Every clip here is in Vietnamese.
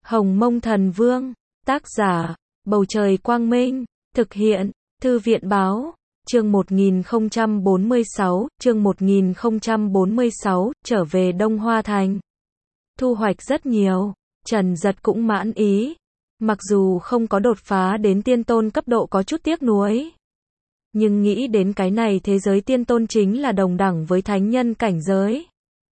Hồng Mông Thần Vương, tác giả, Bầu Trời Quang Minh, thực hiện, Thư viện Báo, chương 1046, chương 1046, trở về Đông Hoa Thành. Thu hoạch rất nhiều, Trần Dật cũng mãn ý. Mặc dù không có đột phá đến tiên tôn cấp độ có chút tiếc nuối. Nhưng nghĩ đến cái này thế giới tiên tôn chính là đồng đẳng với thánh nhân cảnh giới.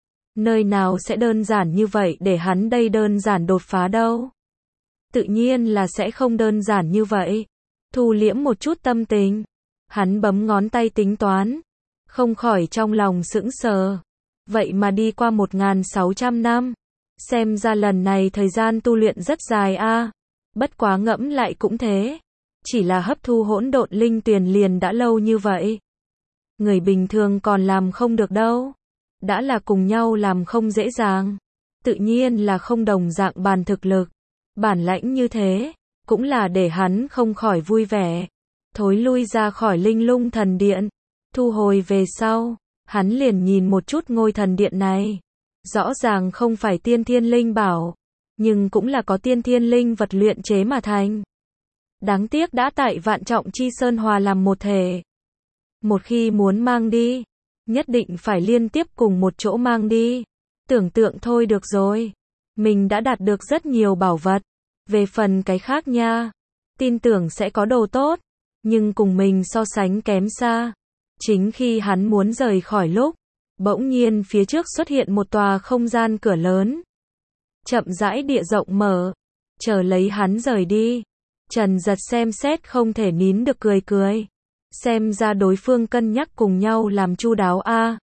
Nơi nào sẽ đơn giản như vậy để hắn đây đơn giản đột phá đâu. Tự nhiên là sẽ không đơn giản như vậy. Thu liễm một chút tâm tình. Hắn bấm ngón tay tính toán. Không khỏi trong lòng sững sờ. Vậy mà đi qua 1.600 năm. Xem ra lần này thời gian tu luyện rất dài a. Bất quá ngẫm lại cũng thế. Chỉ là hấp thu hỗn độn linh tuyền liền đã lâu như vậy. Người bình thường còn làm không được đâu. Đã là cùng nhau làm không dễ dàng. Tự nhiên là không đồng dạng bàn thực lực. Bản lãnh như thế, cũng là để hắn không khỏi vui vẻ. Thối lui ra khỏi Linh Lung Thần Điện. Thu hồi về sau, hắn liền nhìn một chút ngôi thần điện này. Rõ ràng không phải tiên thiên linh bảo, nhưng cũng là có tiên thiên linh vật luyện chế mà thành. Đáng tiếc đã tại Vạn Trọng Chi Sơn hòa làm một thể. Một khi muốn mang đi, nhất định phải liên tiếp cùng một chỗ mang đi. Tưởng tượng thôi được rồi. Mình đã đạt được rất nhiều bảo vật. Về phần cái khác nha, tin tưởng sẽ có đồ tốt, nhưng cùng mình so sánh kém xa. Chính khi hắn muốn rời khỏi lúc, bỗng nhiên phía trước xuất hiện một tòa không gian cửa lớn. Chậm rãi địa rộng mở, chờ lấy hắn rời đi. Trần Dật xem xét không thể nín được cười cười. Xem ra đối phương cân nhắc cùng nhau làm chu đáo a.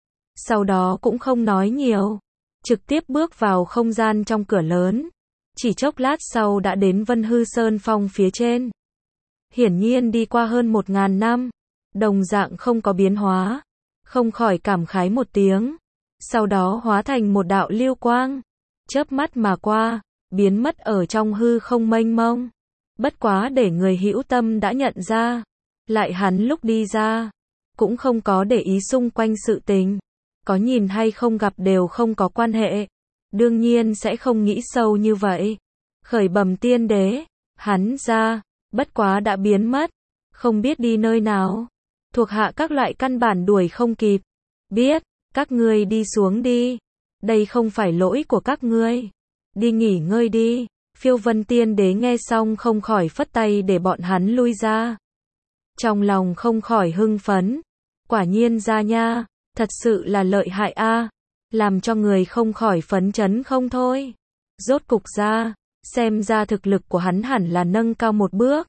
Sau đó cũng không nói nhiều, trực tiếp bước vào không gian trong cửa lớn. Chỉ chốc lát sau đã đến Vân Hư Sơn Phong phía trên. Hiển nhiên đi qua hơn 1.000 năm, đồng dạng không có biến hóa. Không khỏi cảm khái một tiếng. Sau đó hóa thành một đạo lưu quang, chớp mắt mà qua, biến mất ở trong hư không mênh mông. Bất quá để người hữu tâm đã nhận ra. Lại hắn lúc đi ra, cũng không có để ý xung quanh sự tình. Có nhìn hay không gặp đều không có quan hệ. Đương nhiên sẽ không nghĩ sâu như vậy. Khởi bẩm tiên đế, hắn ra, bất quá đã biến mất. Không biết đi nơi nào. Thuộc hạ các loại căn bản đuổi không kịp. Biết, các ngươi đi xuống đi. Đây không phải lỗi của các ngươi. Đi nghỉ ngơi đi. Phiêu Vân tiên đế nghe xong không khỏi phất tay để bọn hắn lui ra. Trong lòng không khỏi hưng phấn. Quả nhiên ra nha, thật sự là lợi hại a, làm cho người không khỏi phấn chấn không thôi. Rốt cục ra, xem ra thực lực của hắn hẳn là nâng cao một bước.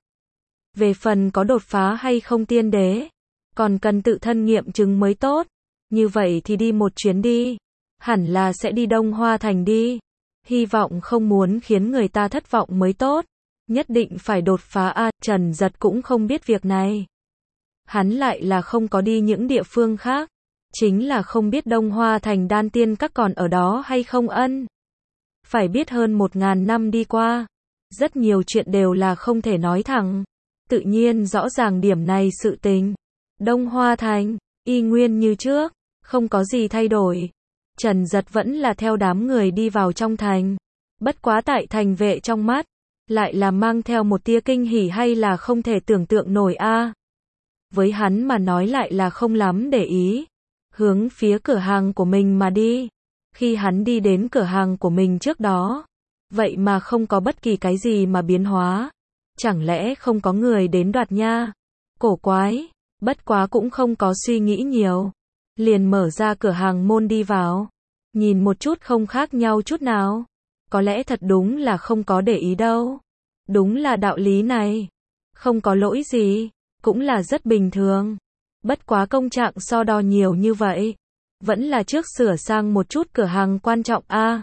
Về phần có đột phá hay không tiên đế, còn cần tự thân nghiệm chứng mới tốt. Như vậy thì đi một chuyến đi. Hẳn là sẽ đi Đông Hoa Thành đi. Hy vọng không muốn khiến người ta thất vọng mới tốt. Nhất định phải đột phá a. Trần Dật cũng không biết việc này. Hắn lại là không có đi những địa phương khác. Chính là không biết Đông Hoa Thành đan tiên các còn ở đó hay không ân. Phải biết hơn 1.000 năm đi qua. Rất nhiều chuyện đều là không thể nói thẳng. Tự nhiên rõ ràng điểm này sự tình. Đông Hoa Thành, y nguyên như trước, không có gì thay đổi. Trần Dật vẫn là theo đám người đi vào trong thành. Bất quá tại thành vệ trong mắt, lại là mang theo một tia kinh hỉ hay là không thể tưởng tượng nổi a. Với hắn mà nói lại là không lắm để ý. Hướng phía cửa hàng của mình mà đi. Khi hắn đi đến cửa hàng của mình trước đó, vậy mà không có bất kỳ cái gì mà biến hóa. Chẳng lẽ không có người đến đoạt nha? Cổ quái, bất quá cũng không có suy nghĩ nhiều. Liền mở ra cửa hàng môn đi vào. Nhìn một chút không khác nhau chút nào. Có lẽ thật đúng là không có để ý đâu. Đúng là đạo lý này. Không có lỗi gì, cũng là rất bình thường. Bất quá công trạng so đo nhiều như vậy. Vẫn là trước sửa sang một chút cửa hàng quan trọng a.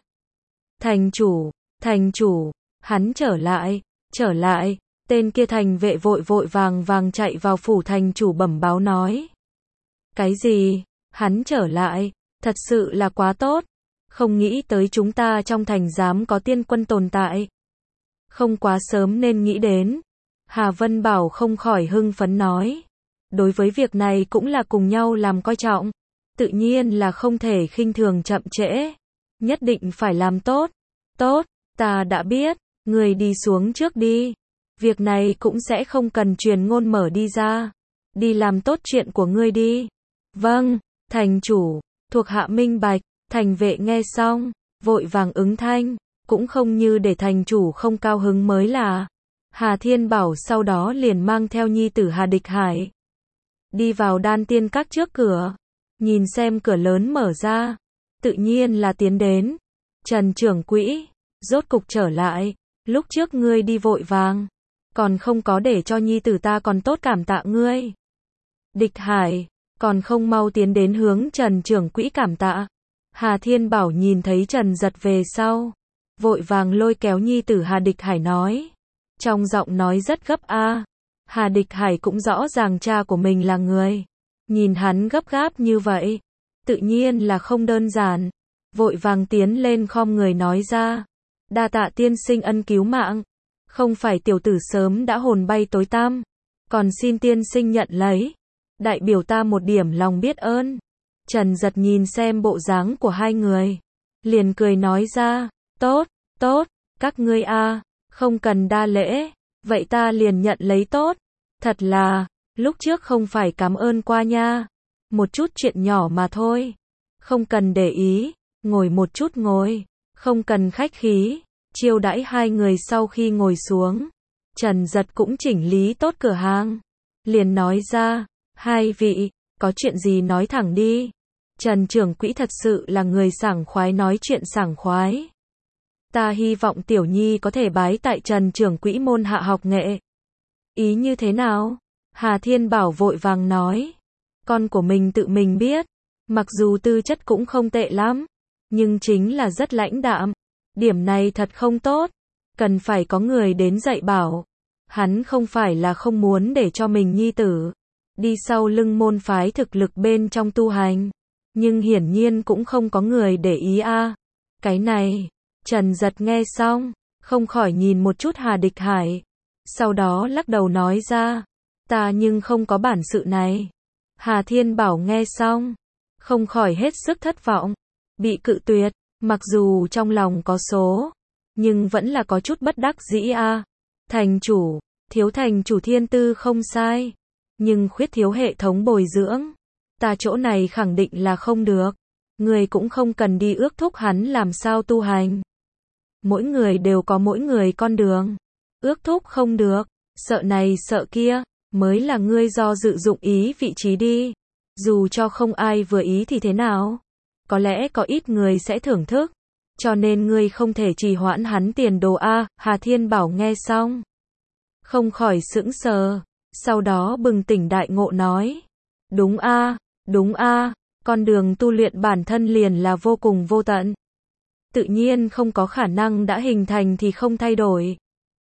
Thành chủ, hắn trở lại. Tên kia thành vệ vội vội vàng chạy vào phủ thành chủ bẩm báo nói. Cái gì? Hắn trở lại, thật sự là quá tốt. Không nghĩ tới chúng ta trong thành dám có tiên quân tồn tại. Không quá sớm nên nghĩ đến. Hà Vân Bảo không khỏi hưng phấn nói. Đối với việc này cũng là cùng nhau làm coi trọng. Tự nhiên là không thể khinh thường chậm trễ. Nhất định phải làm tốt. Tốt, Ta đã biết, người đi xuống trước đi. Việc này cũng sẽ không cần truyền ngôn mở đi ra. Đi làm tốt chuyện của ngươi đi. Vâng, thành chủ, thuộc hạ minh bạch. Thành vệ nghe xong, vội vàng ứng thanh, cũng không như để thành chủ không cao hứng mới là. Hà Thiên Bảo sau đó liền mang theo nhi tử Hà Địch Hải. Đi vào đan tiên các trước cửa, nhìn xem cửa lớn mở ra, tự nhiên là tiến đến. Trần trưởng quỹ, rốt cục trở lại, lúc trước ngươi đi vội vàng, còn không có để cho nhi tử ta còn tốt cảm tạ ngươi. Địch Hải, còn không mau tiến đến hướng Trần trưởng quỹ cảm tạ. Hà Thiên Bảo nhìn thấy Trần Giật về sau, vội vàng lôi kéo nhi tử Hà Địch Hải nói. Trong giọng nói rất gấp a. Hà Địch Hải cũng rõ ràng cha của mình là người. Nhìn hắn gấp gáp như vậy, tự nhiên là không đơn giản. Vội vàng tiến lên khom người nói ra. Đa tạ tiên sinh ân cứu mạng. Không phải tiểu tử sớm đã hồn bay tối tăm. Còn xin tiên sinh nhận lấy. Đại biểu ta một điểm lòng biết ơn. Trần Giật nhìn xem bộ dáng của hai người. Liền cười nói ra. Tốt, tốt, các ngươi a, không cần đa lễ. Vậy ta liền nhận lấy tốt. Thật là, lúc trước không phải cảm ơn qua nha. Một chút chuyện nhỏ mà thôi. Không cần để ý, ngồi một chút ngồi. Không cần khách khí. Chiêu đãi hai người sau khi ngồi xuống. Trần Giật cũng chỉnh lý tốt cửa hàng. Liền nói ra, hai vị, có chuyện gì nói thẳng đi. Trần trưởng quỹ thật sự là người sảng khoái nói chuyện sảng khoái. Ta hy vọng tiểu nhi có thể bái tại Trần trưởng quỹ môn hạ học nghệ. Ý như thế nào? Hà Thiên Bảo vội vàng nói. Con của mình tự mình biết. Mặc dù tư chất cũng không tệ lắm. Nhưng chính là rất lãnh đạm. Điểm này thật không tốt. Cần phải có người đến dạy bảo. Hắn không phải là không muốn để cho mình nhi tử đi sau lưng môn phái thực lực bên trong tu hành. Nhưng hiển nhiên cũng không có người để ý a. Cái này, Trần Giật nghe xong, không khỏi nhìn một chút Hà Địch Hải. Sau đó lắc đầu nói ra, ta nhưng không có bản sự này. Hà Thiên Bảo nghe xong, không khỏi hết sức thất vọng. Bị cự tuyệt, mặc dù trong lòng có số, nhưng vẫn là có chút bất đắc dĩ a. Thành chủ, thiếu thành chủ thiên tư không sai, nhưng khuyết thiếu hệ thống bồi dưỡng. Ta chỗ này khẳng định là không được. Người cũng không cần đi ước thúc hắn làm sao tu hành. Mỗi người đều có mỗi người con đường. Ước thúc không được, sợ này sợ kia, mới là ngươi do dự dụng ý vị trí đi. Dù cho không ai vừa ý thì thế nào? Có lẽ có ít người sẽ thưởng thức. Cho nên ngươi không thể trì hoãn hắn tiền đồ a. Hà Thiên Bảo nghe xong, không khỏi sững sờ. Sau đó bừng tỉnh đại ngộ nói. Đúng a, đúng a, con đường tu luyện bản thân liền là vô cùng vô tận. Tự nhiên không có khả năng đã hình thành thì không thay đổi.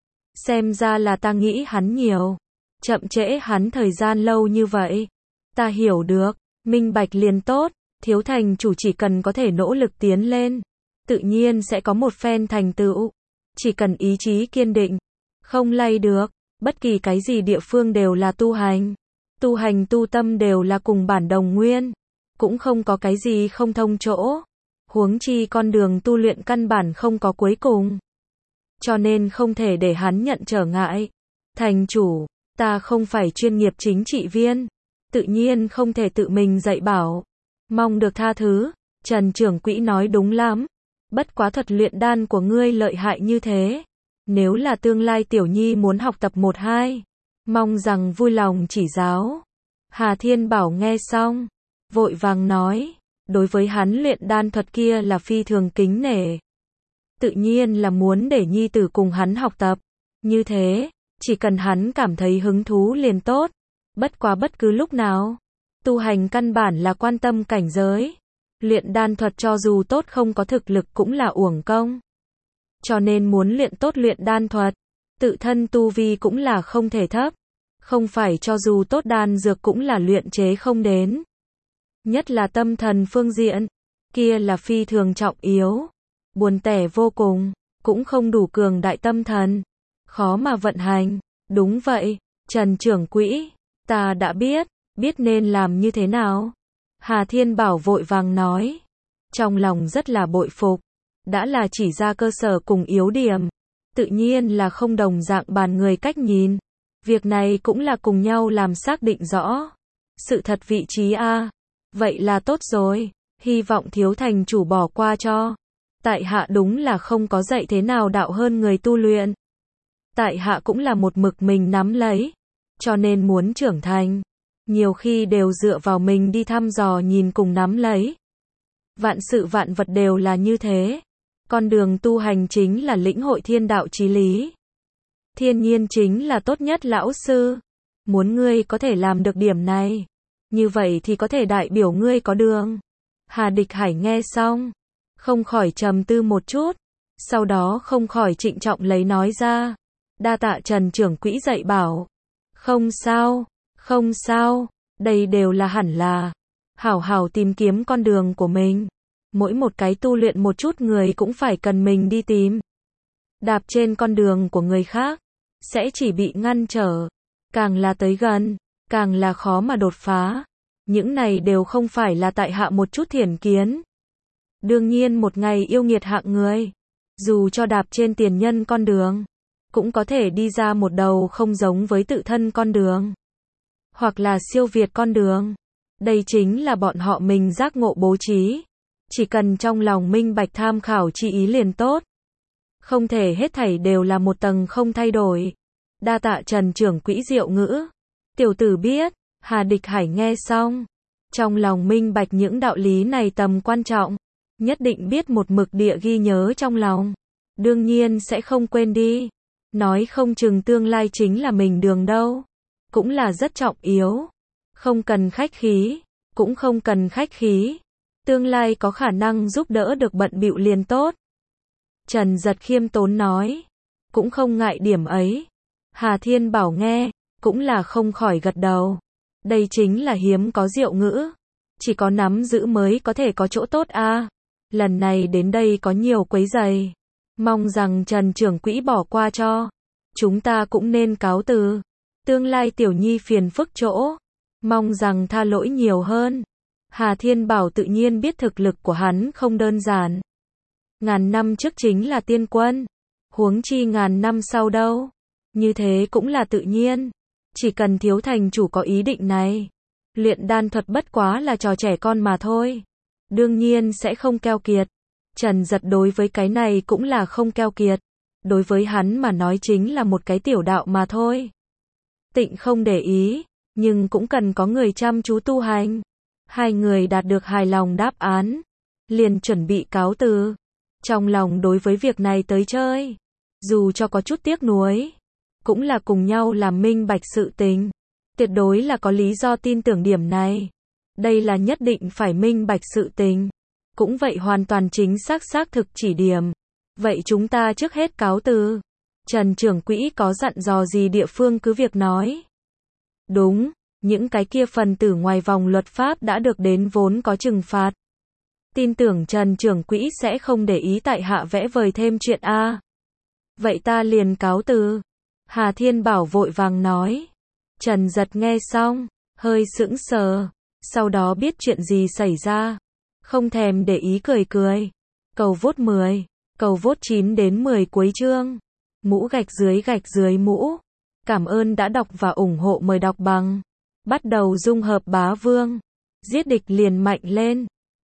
Xem ra là ta nghĩ hắn nhiều. Chậm trễ hắn thời gian lâu như vậy. Ta hiểu được, minh bạch liền tốt. Thiếu thành chủ chỉ cần có thể nỗ lực tiến lên, tự nhiên sẽ có một phen thành tựu. Chỉ cần ý chí kiên định, không lay được. Bất kỳ cái gì địa phương đều là tu hành. Tu hành tu tâm đều là cùng bản đồng nguyên. Cũng không có cái gì không thông chỗ. Huống chi con đường tu luyện căn bản không có cuối cùng. Cho nên không thể để hắn nhận trở ngại. Thành chủ, ta không phải chuyên nghiệp chính trị viên. Tự nhiên không thể tự mình dạy bảo. Mong được tha thứ. Trần trưởng quỹ nói đúng lắm. Bất quá thuật luyện đan của ngươi lợi hại như thế. Nếu là tương lai tiểu nhi muốn học tập 1-2, mong rằng vui lòng chỉ giáo. Hà Thiên Bảo nghe xong, vội vàng nói, đối với hắn luyện đan thuật kia là phi thường kính nể. Tự nhiên là muốn để nhi tử cùng hắn học tập. Như thế, chỉ cần hắn cảm thấy hứng thú liền tốt. Bất quá bất cứ lúc nào, tu hành căn bản là quan tâm cảnh giới. Luyện đan thuật cho dù tốt không có thực lực cũng là uổng công. Cho nên muốn luyện tốt luyện đan thuật, tự thân tu vi cũng là không thể thấp. Không phải cho dù tốt đan dược cũng là luyện chế không đến. Nhất là tâm thần phương diện, kia là phi thường trọng yếu. Buồn tẻ vô cùng, cũng không đủ cường đại tâm thần. Khó mà vận hành. Đúng vậy, Trần trưởng quỹ, ta đã biết nên làm như thế nào. Hà Thiên Bảo vội vàng nói. Trong lòng rất là bội phục. đã là chỉ ra cơ sở cùng yếu điểm. Tự nhiên là không đồng dạng bàn người cách nhìn. Việc này cũng là cùng nhau làm xác định rõ sự thật vị trí a. Vậy là tốt rồi, hy vọng thiếu thành chủ bỏ qua cho. Tại hạ đúng là không có dạy thế nào đạo hơn người tu luyện. Tại hạ cũng là một mực mình nắm lấy, cho nên muốn trưởng thành, nhiều khi đều dựa vào mình đi thăm dò nhìn cùng nắm lấy. Vạn sự vạn vật đều là như thế. Con đường tu hành chính là lĩnh hội thiên đạo chí lý. Thiên nhiên chính là tốt nhất lão sư. Muốn ngươi có thể làm được điểm này, như vậy thì có thể đại biểu ngươi có đường. Hà Địch Hải nghe xong, không khỏi trầm tư một chút, sau đó không khỏi trịnh trọng lấy nói ra. Đa tạ Trần trưởng quỹ dạy bảo. Không sao, không sao, đây đều là hẳn là. Hảo hảo tìm kiếm con đường của mình. Mỗi một cái tu luyện một chút người cũng phải cần mình đi tìm. Đạp trên con đường của người khác, sẽ chỉ bị ngăn trở. Càng là tới gần, càng là khó mà đột phá. Những này đều không phải là tại hạ một chút thiển kiến. Đương nhiên một ngày yêu nghiệt hạng người, dù cho đạp trên tiền nhân con đường, cũng có thể đi ra một đầu không giống với tự thân con đường. Hoặc là siêu việt con đường. Đây chính là bọn họ mình giác ngộ bố trí. Chỉ cần trong lòng minh bạch tham khảo chi ý liền tốt. Không thể hết thảy đều là một tầng không thay đổi. Đa tạ Trần trưởng quỹ diệu ngữ. Tiểu tử biết. Hà Địch Hải nghe xong, trong lòng minh bạch những đạo lý này tầm quan trọng, nhất định biết một mực địa ghi nhớ trong lòng. Đương nhiên sẽ không quên đi. Nói không chừng tương lai chính là mình đường đâu. Cũng là rất trọng yếu. Không cần khách khí, cũng không cần khách khí. Tương lai có khả năng giúp đỡ được bận bịu liền tốt. Trần Giật khiêm tốn nói. Cũng không ngại điểm ấy. Hà Thiên Bảo nghe, cũng là không khỏi gật đầu. Đây chính là hiếm có diệu ngữ. Chỉ có nắm giữ mới có thể có chỗ tốt a. Lần này đến đây có nhiều quấy rầy. Mong rằng Trần trưởng quỹ bỏ qua cho. Chúng ta cũng nên cáo từ. Tương lai tiểu nhi phiền phức chỗ. Mong rằng tha lỗi nhiều hơn. Hà Thiên Bảo tự nhiên biết thực lực của hắn không đơn giản. Ngàn năm trước chính là tiên quân. Huống chi ngàn năm sau đâu. Như thế cũng là tự nhiên. Chỉ cần thiếu thành chủ có ý định này. Luyện đan thuật bất quá là trò trẻ con mà thôi. Đương nhiên sẽ không keo kiệt. Trần Giật đối với cái này cũng là không keo kiệt. Đối với hắn mà nói chính là một cái tiểu đạo mà thôi. Tịnh không để ý, nhưng cũng cần có người chăm chú tu hành. Hai người đạt được hài lòng đáp án, liền chuẩn bị cáo từ. Trong lòng đối với việc này tới chơi, dù cho có chút tiếc nuối, cũng là cùng nhau làm minh bạch sự tình. Tuyệt đối là có lý do tin tưởng điểm này. Đây là nhất định phải minh bạch sự tình. Cũng vậy hoàn toàn chính xác thực chỉ điểm. Vậy chúng ta trước hết cáo từ. Trần trưởng quỹ có dặn dò gì địa phương cứ việc nói. Đúng, những cái kia phần tử ngoài vòng luật pháp đã được đến vốn có trừng phạt. Tin tưởng Trần trưởng quỹ sẽ không để ý tại hạ vẽ vời thêm chuyện a. Vậy ta liền cáo từ. Hà Thiên Bảo vội vàng nói. Trần Giật nghe xong, hơi sững sờ, sau đó biết chuyện gì xảy ra. Không thèm để ý cười cười. Cầu vote 10, cầu vote 9 đến 10 cuối chương. Mũ gạch dưới mũ. Cảm ơn đã đọc và ủng hộ, mời đọc bằng. Bắt đầu dung hợp bá vương. Giết địch liền mạnh lên.